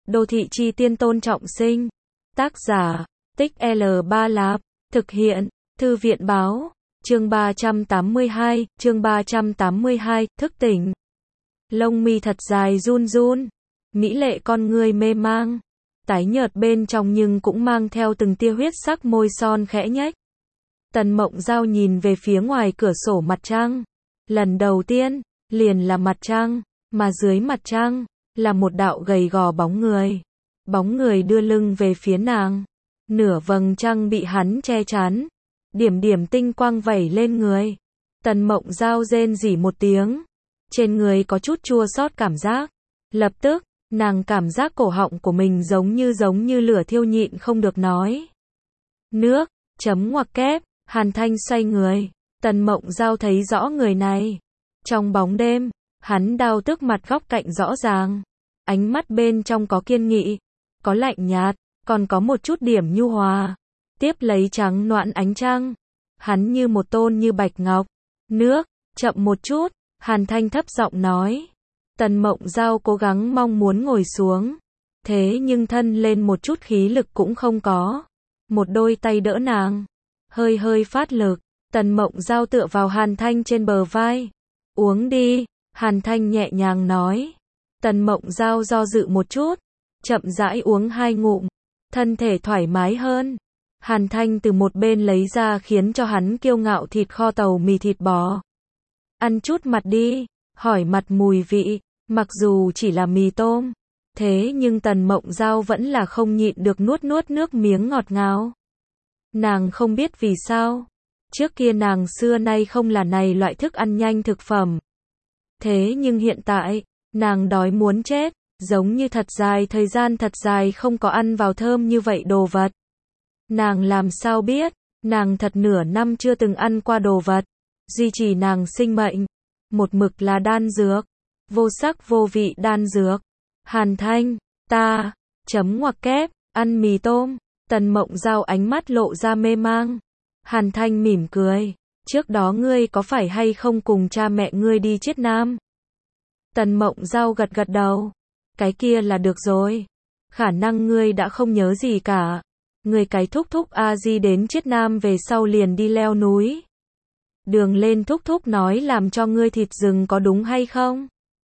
Đô thị chi tiên Tôn Trọng Sinh. Tác giả, Tích L3 Lạp. Thực hiện, Thư viện báo. Chương 382, thức tỉnh. Lông mi thật dài run run. Mỹ lệ con ngươi mê mang. Tái nhợt bên trong nhưng cũng mang theo từng tia huyết sắc, môi son khẽ nhếch. Tần Mộng Giao nhìn về phía ngoài cửa sổ mặt trăng. Lần đầu tiên, liền là mặt trăng, mà dưới mặt trăng, là một đạo gầy gò bóng người. Bóng người đưa lưng về phía nàng. Nửa vầng trăng bị hắn che chắn. Điểm điểm tinh quang vẩy lên người. Tần Mộng Giao rên rỉ một tiếng. Trên người có chút chua xót cảm giác. Lập tức, nàng cảm giác cổ họng của mình giống như lửa thiêu, nhịn không được nói. Nước, chấm ngoặc kép. Hàn Thanh xoay người. Tần Mộng Giao thấy rõ người này. Trong bóng đêm, hắn đau tức, mặt góc cạnh rõ ràng. Ánh mắt bên trong có kiên nghị, có lạnh nhạt, còn có một chút điểm nhu hòa. Tiếp lấy trắng noãn ánh trăng. Hắn như một tôn như bạch ngọc. Nước, chậm một chút, Hàn Thanh thấp giọng nói. Tần Mộng Giao cố gắng mong muốn ngồi xuống. Thế nhưng thân lên một chút khí lực cũng không có. Một đôi tay đỡ nàng. Hơi hơi phát lực. Tần Mộng Giao tựa vào Hàn Thanh trên bờ vai. Uống đi, Hàn Thanh nhẹ nhàng nói. Tần Mộng Giao do dự một chút. Chậm rãi uống 2 ngụm. Thân thể thoải mái hơn. Hàn Thanh từ một bên lấy ra khiến cho hắn kiêu ngạo thịt kho tàu mì thịt bò. Ăn chút mặt đi, hỏi mặt mùi vị, mặc dù chỉ là mì tôm. Thế nhưng Tần Mộng Giao vẫn là không nhịn được nuốt nước miếng ngọt ngào. Nàng không biết vì sao. Trước kia nàng xưa nay không là này loại thức ăn nhanh thực phẩm. Thế nhưng hiện tại, nàng đói muốn chết, giống như thời gian thật dài không có ăn vào thơm như vậy đồ vật. Nàng làm sao biết, nàng thật nửa năm chưa từng ăn qua đồ vật, duy trì nàng sinh mệnh, một mực là đan dược, vô sắc vô vị đan dược. Hàn Thanh, ta, chấm ngoặc kép, ăn mì tôm. Tần Mộng Giao ánh mắt lộ ra mê mang. Hàn Thanh mỉm cười, trước đó ngươi có phải hay không cùng cha mẹ ngươi đi Chiết Nam? Tần Mộng Giao gật gật đầu. Cái kia là được rồi. Khả năng ngươi đã không nhớ gì cả. Ngươi cái thúc thúc A Di đến Chiết Nam về sau liền đi leo núi. Đường lên thúc thúc nói làm cho ngươi thịt rừng có đúng hay không?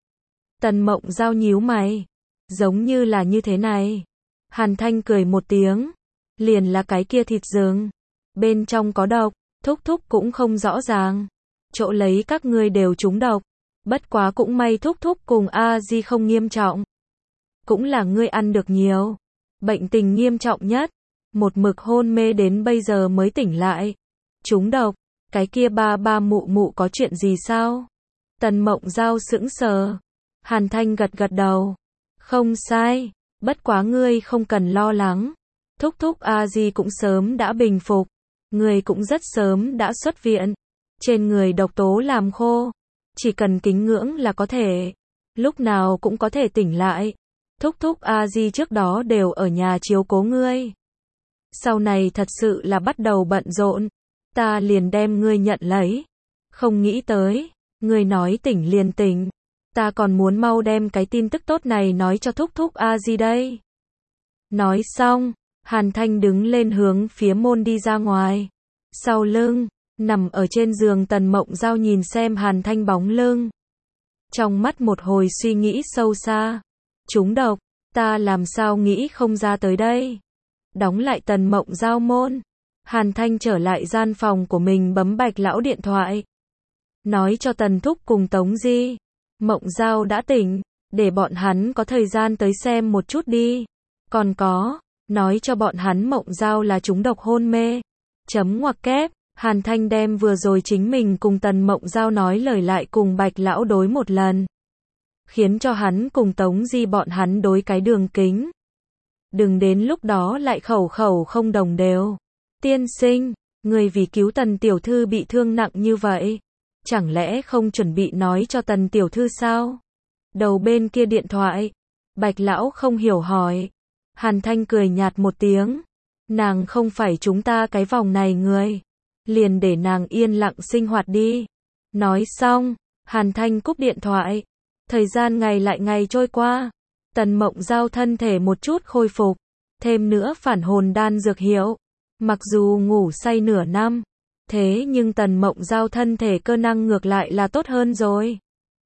Tần Mộng Giao nhíu mày. Giống như là như thế này. Hàn Thanh cười một tiếng. Liền là cái kia thịt rừng. Bên trong có độc, thúc thúc cũng không rõ ràng. Chỗ lấy các ngươi đều trúng độc. Bất quá cũng may thúc thúc cùng A Di không nghiêm trọng. Cũng là ngươi ăn được nhiều. Bệnh tình nghiêm trọng nhất. Một mực hôn mê đến bây giờ mới tỉnh lại. Trúng độc, cái kia ba mụ mụ có chuyện gì sao? Tần Mộng Giao sững sờ. Hàn Thanh gật gật đầu. Không sai, bất quá ngươi không cần lo lắng. Thúc thúc A Di cũng sớm đã bình phục. Người cũng rất sớm đã xuất viện. Trên người độc tố làm khô. Chỉ cần kính ngưỡng là có thể. Lúc nào cũng có thể tỉnh lại. Thúc thúc A Di trước đó đều ở nhà chiếu cố ngươi. Sau này thật sự là bắt đầu bận rộn. Ta liền đem ngươi nhận lấy. Không nghĩ tới. Ngươi nói tỉnh liền tỉnh. Ta còn muốn mau đem cái tin tức tốt này nói cho thúc thúc A Di đây. Nói xong. Hàn Thanh đứng lên hướng phía môn đi ra ngoài. Sau lưng, nằm ở trên giường Tần Mộng Giao nhìn xem Hàn Thanh bóng lưng. Trong mắt một hồi suy nghĩ sâu xa. Trúng độc, ta làm sao nghĩ không ra tới đây. Đóng lại Tần Mộng Giao môn. Hàn Thanh trở lại gian phòng của mình, bấm Bạch lão điện thoại. Nói cho Tần Thúc cùng Tống Di. Mộng Giao đã tỉnh, để bọn hắn có thời gian tới xem một chút đi. Còn có, nói cho bọn hắn Mộng Giao là trúng độc hôn mê. Chấm ngoặc kép, Hàn Thanh đem vừa rồi chính mình cùng Tần Mộng Giao nói lời lại cùng Bạch lão đối một lần. Khiến cho hắn cùng Tống Di bọn hắn đối cái đường kính. Đừng đến lúc đó lại khẩu không đồng đều. Tiên sinh, người vì cứu Tần tiểu thư bị thương nặng như vậy. Chẳng lẽ không chuẩn bị nói cho Tần tiểu thư sao? Đầu bên kia điện thoại. Bạch lão không hiểu hỏi. Hàn Thanh cười nhạt một tiếng. Nàng không phải chúng ta cái vòng này người. Liền để nàng yên lặng sinh hoạt đi. Nói xong, Hàn Thanh cúp điện thoại. Thời gian ngày lại ngày trôi qua. Tần Mộng Giao thân thể một chút khôi phục, thêm nữa phản hồn đan dược hiệu. Mặc dù ngủ say nửa năm, thế nhưng Tần Mộng Giao thân thể cơ năng ngược lại là tốt hơn rồi.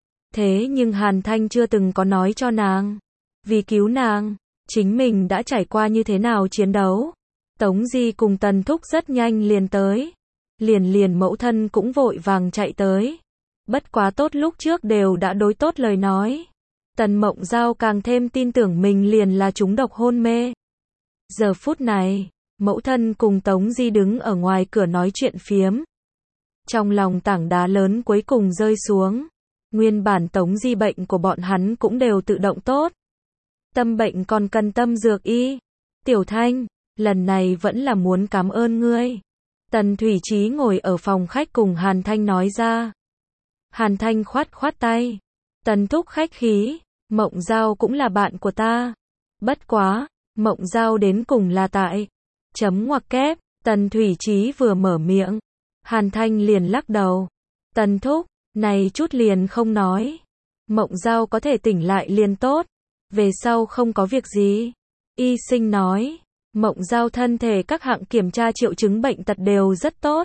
Thế nhưng Hàn Thanh chưa từng có nói cho nàng. Vì cứu nàng, chính mình đã trải qua như thế nào chiến đấu. Tống Di cùng Tần Thúc rất nhanh liền tới. Liền mẫu thân cũng vội vàng chạy tới. Bất quá tốt lúc trước đều đã đối tốt lời nói. Tần Mộng Giao càng thêm tin tưởng mình liền là trúng độc hôn mê. Giờ phút này, mẫu thân cùng Tống Di đứng ở ngoài cửa nói chuyện phiếm. Trong lòng tảng đá lớn cuối cùng rơi xuống. Nguyên bản Tống Di bệnh của bọn hắn cũng đều tự động tốt. Tâm bệnh còn cần tâm dược y. Tiểu Thanh, lần này vẫn là muốn cảm ơn ngươi. Tần Thủy Chí ngồi ở phòng khách cùng Hàn Thanh nói ra. Hàn Thanh khoát khoát tay. Tần Thúc khách khí, Mộng Giao cũng là bạn của ta. Bất quá, Mộng Giao đến cùng là tại. Chấm ngoặc kép, Tần Thủy Chí vừa mở miệng. Hàn Thanh liền lắc đầu. Tần Thúc, này chút liền không nói. Mộng Giao có thể tỉnh lại liền tốt. Về sau không có việc gì. Y sinh nói. Mộng Giao thân thể các hạng kiểm tra triệu chứng bệnh tật đều rất tốt.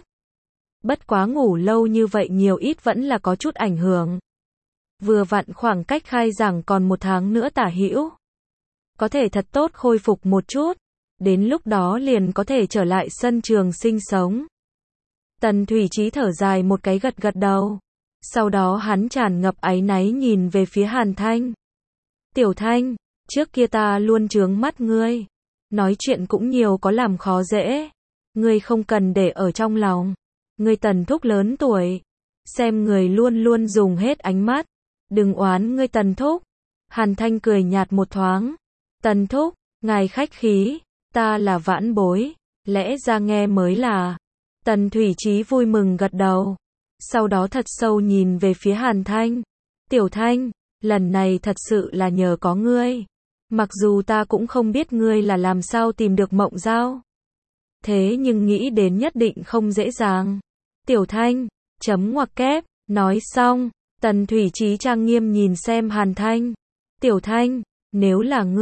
Bất quá ngủ lâu như vậy nhiều ít vẫn là có chút ảnh hưởng. Vừa vặn khoảng cách khai giảng còn 1 tháng nữa tả hữu. Có thể thật tốt khôi phục một chút. Đến lúc đó liền có thể trở lại sân trường sinh sống. Tần Thủy Chí thở dài một cái gật gật đầu. Sau đó hắn tràn ngập áy náy nhìn về phía Hàn Thanh. Tiểu Thanh, trước kia ta luôn trướng mắt ngươi. Nói chuyện cũng nhiều có làm khó dễ. Ngươi không cần để ở trong lòng. Ngươi Tần Thúc lớn tuổi. Xem người luôn luôn dùng hết ánh mắt. Đừng oán ngươi Tần Thúc. Hàn Thanh cười nhạt một thoáng. Tần Thúc, ngài khách khí. Ta là vãn bối. Lẽ ra nghe mới là. Tần Thủy Chí vui mừng gật đầu. Sau đó thật sâu nhìn về phía Hàn Thanh. Tiểu Thanh, lần này thật sự là nhờ có ngươi. Mặc dù ta cũng không biết ngươi là làm sao tìm được Mộng Giao. Thế nhưng nghĩ đến nhất định không dễ dàng. Tiểu Thanh, chấm ngoặc kép, nói xong, Tần Thủy Chí trang nghiêm nhìn xem Hàn Thanh. Tiểu Thanh, nếu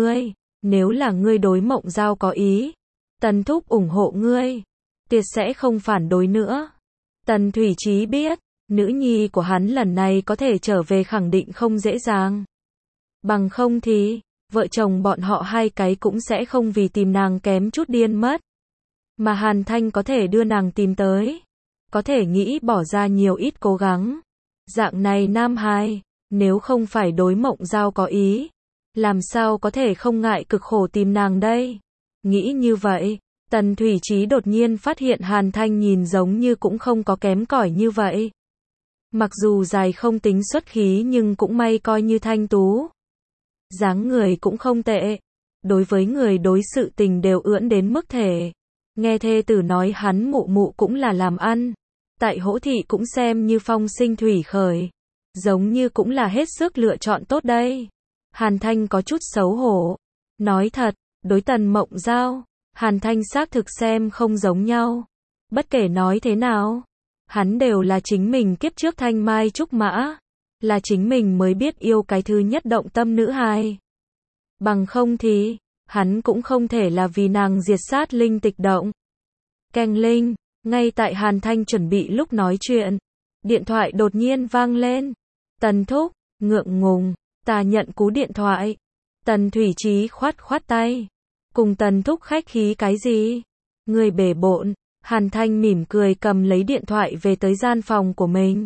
là ngươi đối Mộng Giao có ý, Tần Thúc ủng hộ ngươi, tuyệt sẽ không phản đối nữa. Tần Thủy Chí biết, nữ nhi của hắn lần này có thể trở về khẳng định không dễ dàng. Bằng không thì, vợ chồng bọn họ hai cái cũng sẽ không vì tìm nàng kém chút điên mất. Mà Hàn Thanh có thể đưa nàng tìm tới. Có thể nghĩ bỏ ra nhiều ít cố gắng. Dạng này nam hài, nếu không phải đối Mộng Giao có ý, làm sao có thể không ngại cực khổ tìm nàng đây. Nghĩ như vậy, Tần Thủy Chí đột nhiên phát hiện Hàn Thanh nhìn giống như cũng không có kém cỏi như vậy. Mặc dù dài không tính xuất khí nhưng cũng may coi như thanh tú. Dáng người cũng không tệ. Đối với người đối sự tình đều ưỡn đến mức thể. Nghe thê tử nói hắn mụ mụ cũng là làm ăn. Tại Hỗ thị cũng xem như phong sinh thủy khởi. Giống như cũng là hết sức lựa chọn tốt đây. Hàn Thanh có chút xấu hổ. Nói thật, đối Tần Mộng Giao, Hàn Thanh xác thực xem không giống nhau. Bất kể nói thế nào, hắn đều là chính mình kiếp trước thanh mai trúc mã. Là chính mình mới biết yêu cái thứ nhất động tâm nữ hài. Bằng không thì, hắn cũng không thể là vì nàng diệt sát linh tịch động. Keng linh, ngay tại Hàn Thanh chuẩn bị lúc nói chuyện, điện thoại đột nhiên vang lên. Tần Thúc, ngượng ngùng, ta nhận cú điện thoại. Tần Thủy Chí khoát khoát tay. Cùng Tần Thúc khách khí cái gì? Người bể bộn. Hàn Thanh mỉm cười cầm lấy điện thoại về tới gian phòng của mình.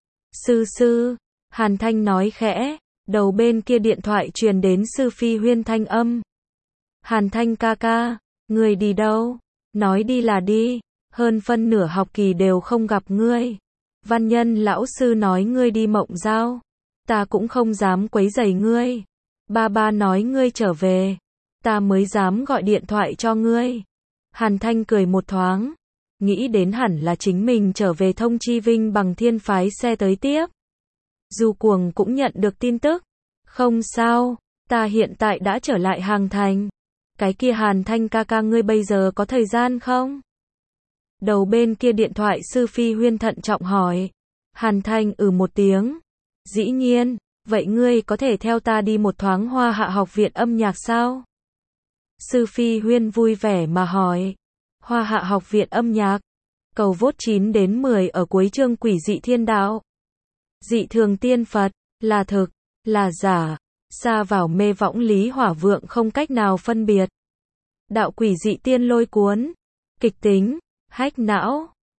Sư, Hàn Thanh nói khẽ, đầu bên kia điện thoại truyền đến Sư Phi Huyên thanh âm. Hàn Thanh ca ca, người đi đâu? Nói đi là đi, hơn phân nửa học kỳ đều không gặp ngươi. Văn Nhân lão sư nói ngươi đi Mộng Giao, ta cũng không dám quấy rầy ngươi. Ba nói ngươi trở về, ta mới dám gọi điện thoại cho ngươi. Hàn Thanh cười một thoáng, nghĩ đến hẳn là chính mình trở về thông chi Vinh bằng Thiên phái xe tới tiếp. Du Cuồng cũng nhận được tin tức. Không sao, ta hiện tại đã trở lại Hàng Thành. Cái kia Hàn Thanh ca ca ngươi bây giờ có thời gian không? Đầu bên kia điện thoại Sư Phi Huyên thận trọng hỏi. Hàn Thanh một tiếng. Dĩ nhiên, Vậy ngươi có thể theo ta đi một thoáng Hoa Hạ học viện âm nhạc sao? Sư Phi Huyên vui vẻ mà hỏi. Hoa Hạ học viện âm nhạc. Cầu vote 9 đến 10 ở cuối chương Quỷ dị thiên đạo. Dị thường tiên Phật, là thực, là giả, xa vào mê võng Lý Hỏa Vượng không cách nào phân biệt. Đạo quỷ dị tiên lôi cuốn, kịch tính, hách não.